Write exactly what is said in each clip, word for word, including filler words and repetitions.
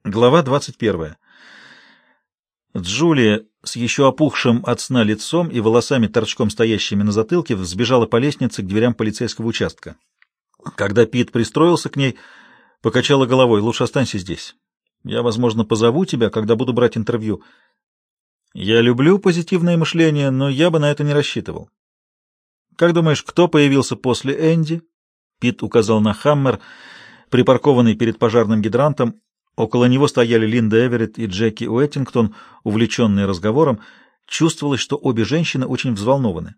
Глава двадцать первая. Джулия с еще опухшим от сна лицом и волосами торчком стоящими на затылке взбежала по лестнице к дверям полицейского участка. Когда Пит пристроился к ней, покачала головой: «Лучше останься здесь. Я, возможно, позову тебя, когда буду брать интервью. Я люблю позитивное мышление, но я бы на это не рассчитывал. Как думаешь, кто появился после Энди?» Пит указал на Хаммер, припаркованный перед пожарным гидрантом. Около него стояли Линда Эверетт и Джеки Уэттингтон, увлеченные разговором. Чувствовалось, что обе женщины очень взволнованы.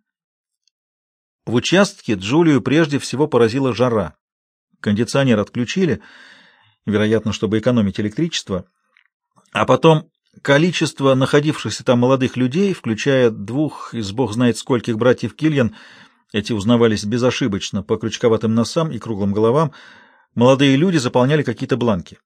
В участке Джулию прежде всего поразила жара. Кондиционер отключили, вероятно, чтобы экономить электричество. А потом количество находившихся там молодых людей, включая двух из бог знает скольких братьев Кильян, эти узнавались безошибочно по крючковатым носам и круглым головам, молодые люди заполняли какие-то бланки.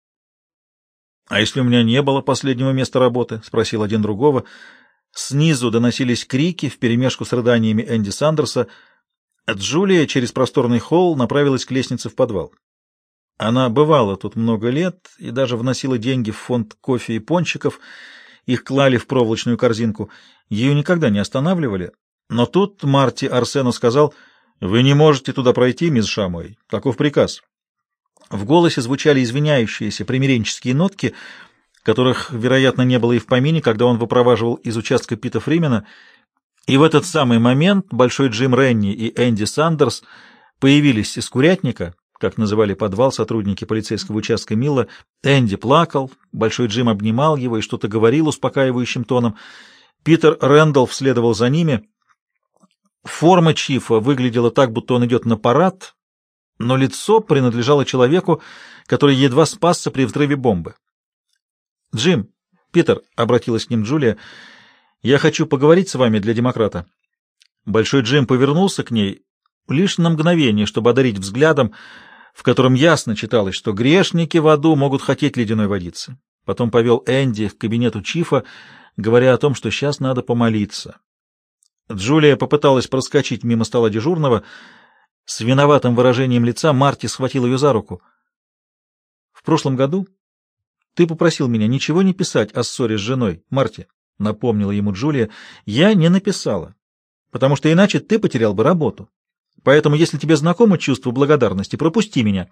«А если у меня не было последнего места работы?» — спросил один другого. Снизу доносились крики вперемешку с рыданиями Энди Сандерса. Джулия через просторный холл направилась к лестнице в подвал. Она бывала тут много лет и даже вносила деньги в фонд кофе и пончиков. Их клали в проволочную корзинку. Ее никогда не останавливали. Но тут Марти Арсену сказал: «Вы не можете туда пройти, мисс Шамуэй. Таков приказ». В голосе звучали извиняющиеся примиренческие нотки, которых, вероятно, не было и в помине, когда он выпроваживал из участка Пита Фримена. И в этот самый момент Большой Джим Ренни и Энди Сандерс появились из курятника, как называли подвал сотрудники полицейского участка Милла. Энди плакал, Большой Джим обнимал его и что-то говорил успокаивающим тоном. Питер Рэндалф следовал за ними. Форма чифа выглядела так, будто он идет на парад, но лицо принадлежало человеку, который едва спасся при взрыве бомбы. «Джим, Питер», — обратилась к ним Джулия, — «я хочу поговорить с вами для демократа». Большой Джим повернулся к ней лишь на мгновение, чтобы одарить взглядом, в котором ясно читалось, что грешники в аду могут хотеть ледяной водицы. Потом повел Энди к кабинету чифа, говоря о том, что сейчас надо помолиться. Джулия попыталась проскочить мимо стола дежурного. С виноватым выражением лица Марти схватил ее за руку. «В прошлом году ты попросил меня ничего не писать о ссоре с женой, Марти», — напомнила ему Джулия. «Я не написала, потому что иначе ты потерял бы работу. Поэтому, если тебе знакомо чувство благодарности, пропусти меня».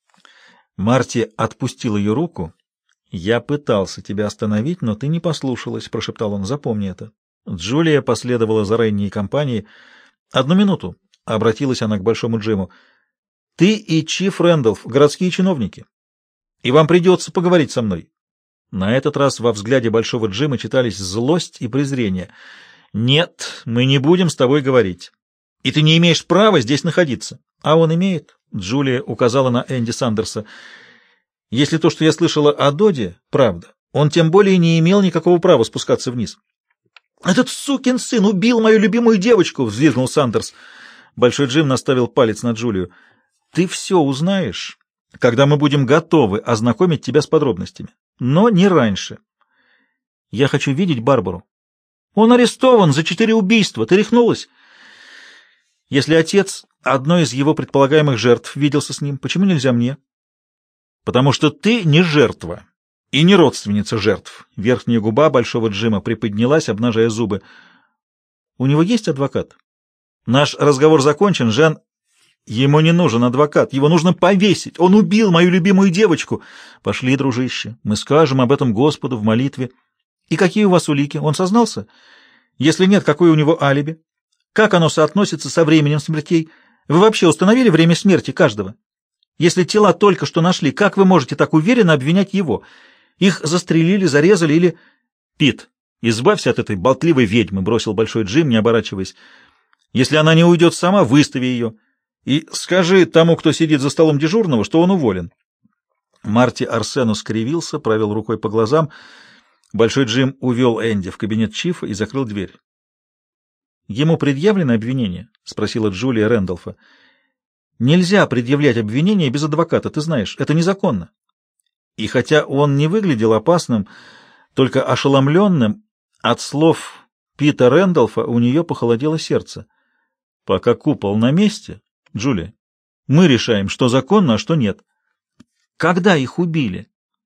Марти отпустил ее руку. «Я пытался тебя остановить, но ты не послушалась», — прошептал он. «Запомни это». Джулия последовала за Ренни и компанией. «Одну минуту», — обратилась она к Большому Джиму. «Ты и Чиф Рэндалф — городские чиновники, и вам придется поговорить со мной». На этот раз во взгляде Большого Джима читались злость и презрение. «Нет, мы не будем с тобой говорить, и ты не имеешь права здесь находиться». «А он имеет», — Джулия указала на Энди Сандерса. «Если то, что я слышала о Доде, правда, он тем более не имел никакого права спускаться вниз». «Этот сукин сын убил мою любимую девочку!» — взвизгнул Сандерс. Большой Джим наставил палец на Джулию. «Ты все узнаешь, когда мы будем готовы ознакомить тебя с подробностями. Но не раньше. Я хочу видеть Барбару». «Он арестован за четыре убийства. Ты рехнулась?» «Если отец одной из его предполагаемых жертв виделся с ним, почему нельзя мне?» «Потому что ты не жертва и не родственница жертв». Верхняя губа Большого Джима приподнялась, обнажая зубы. «У него есть адвокат?» «Наш разговор закончен, Жен». «Ему не нужен адвокат, его нужно повесить. Он убил мою любимую девочку». «Пошли, дружище, мы скажем об этом Господу в молитве». «И какие у вас улики? Он сознался? Если нет, какое у него алиби? Как оно соотносится со временем смертей? Вы вообще установили время смерти каждого? Если тела только что нашли, как вы можете так уверенно обвинять его? Их застрелили, зарезали или...» «Пит, избавься от этой болтливой ведьмы», — бросил Большой Джим, не оборачиваясь. «Если она не уйдет сама, выстави ее. И скажи тому, кто сидит за столом дежурного, что он уволен». Марти Арсену скривился, провел рукой по глазам. Большой Джим увел Энди в кабинет чифа и закрыл дверь. «Ему предъявлено обвинение?» — спросила Джулия Рэндалфа. «Нельзя предъявлять обвинение без адвоката, ты знаешь, это незаконно». И хотя он не выглядел опасным, только ошеломленным, от слов Пита Рэндалфа у нее похолодело сердце. «Пока купол на месте, Джулия, мы решаем, что законно, а что нет». «Когда их убили?»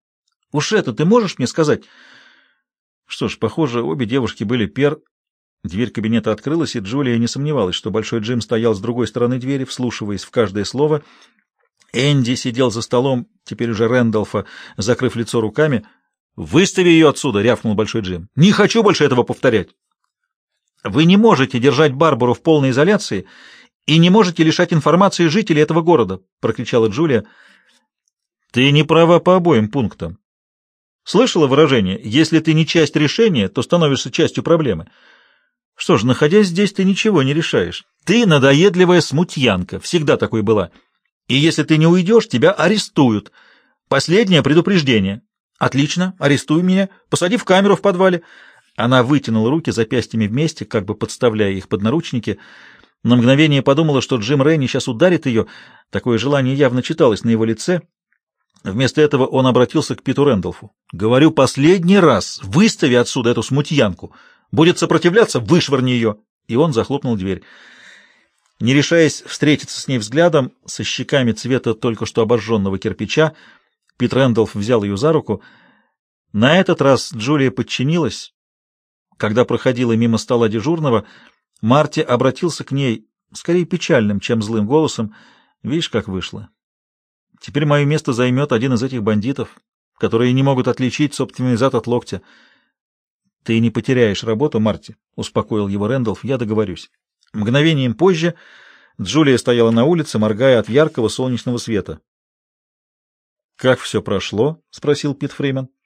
Уж это ты можешь мне сказать? Что ж, похоже, обе девушки были пер... Дверь кабинета открылась, и Джулия не сомневалась, что Большой Джим стоял с другой стороны двери, вслушиваясь в каждое слово. Энди сидел за столом, теперь уже Рэндалфа, закрыв лицо руками. «Выстави ее отсюда!» — рявкнул Большой Джим. «Не хочу больше этого повторять!» «Вы не можете держать Барбару в полной изоляции и не можете лишать информации жителей этого города!» — прокричала Джулия. «Ты не права по обоим пунктам. Слышала выражение: если ты не часть решения, то становишься частью проблемы. Что ж, находясь здесь, ты ничего не решаешь. Ты надоедливая смутьянка, всегда такой была. И если ты не уйдешь, тебя арестуют. Последнее предупреждение. Отлично, арестуй меня, посади в камеру в подвале». Она вытянула руки запястьями вместе, как бы подставляя их под наручники. На мгновение подумала, что Джим Рейни сейчас ударит ее. Такое желание явно читалось на его лице. Вместо этого он обратился к Питу Рэндалфу. «Говорю последний раз, выстави отсюда эту смутьянку. Будет сопротивляться, вышвырни ее!» И он захлопнул дверь. Не решаясь встретиться с ней взглядом, со щеками цвета только что обожженного кирпича, Пит Рэндалф взял ее за руку. На этот раз Джулия подчинилась. Когда проходила мимо стола дежурного, Марти обратился к ней, скорее печальным, чем злым голосом. «Видишь, как вышло. Теперь мое место займет один из этих бандитов, которые не могут отличить собственный зад от локтя». «Ты не потеряешь работу, Марти», — успокоил его Рэндалф, — «я договорюсь». Мгновением позже Джулия стояла на улице, моргая от яркого солнечного света. «Как все прошло?» — спросил Пит Фримен.